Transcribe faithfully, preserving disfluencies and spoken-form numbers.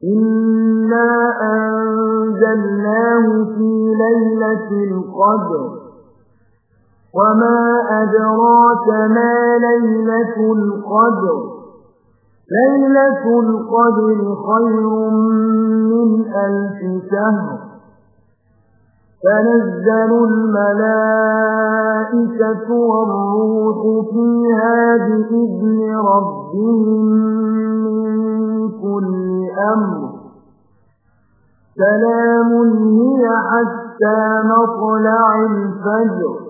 إنا أنزلناه في ليلة القدر وما أدراك ما ليلة القدر ليلة القدر خير من ألف شهر تنزل الملائكة والروح فيها بإذن ربهم من كل أمر سلام هي حتى مطلع الفجر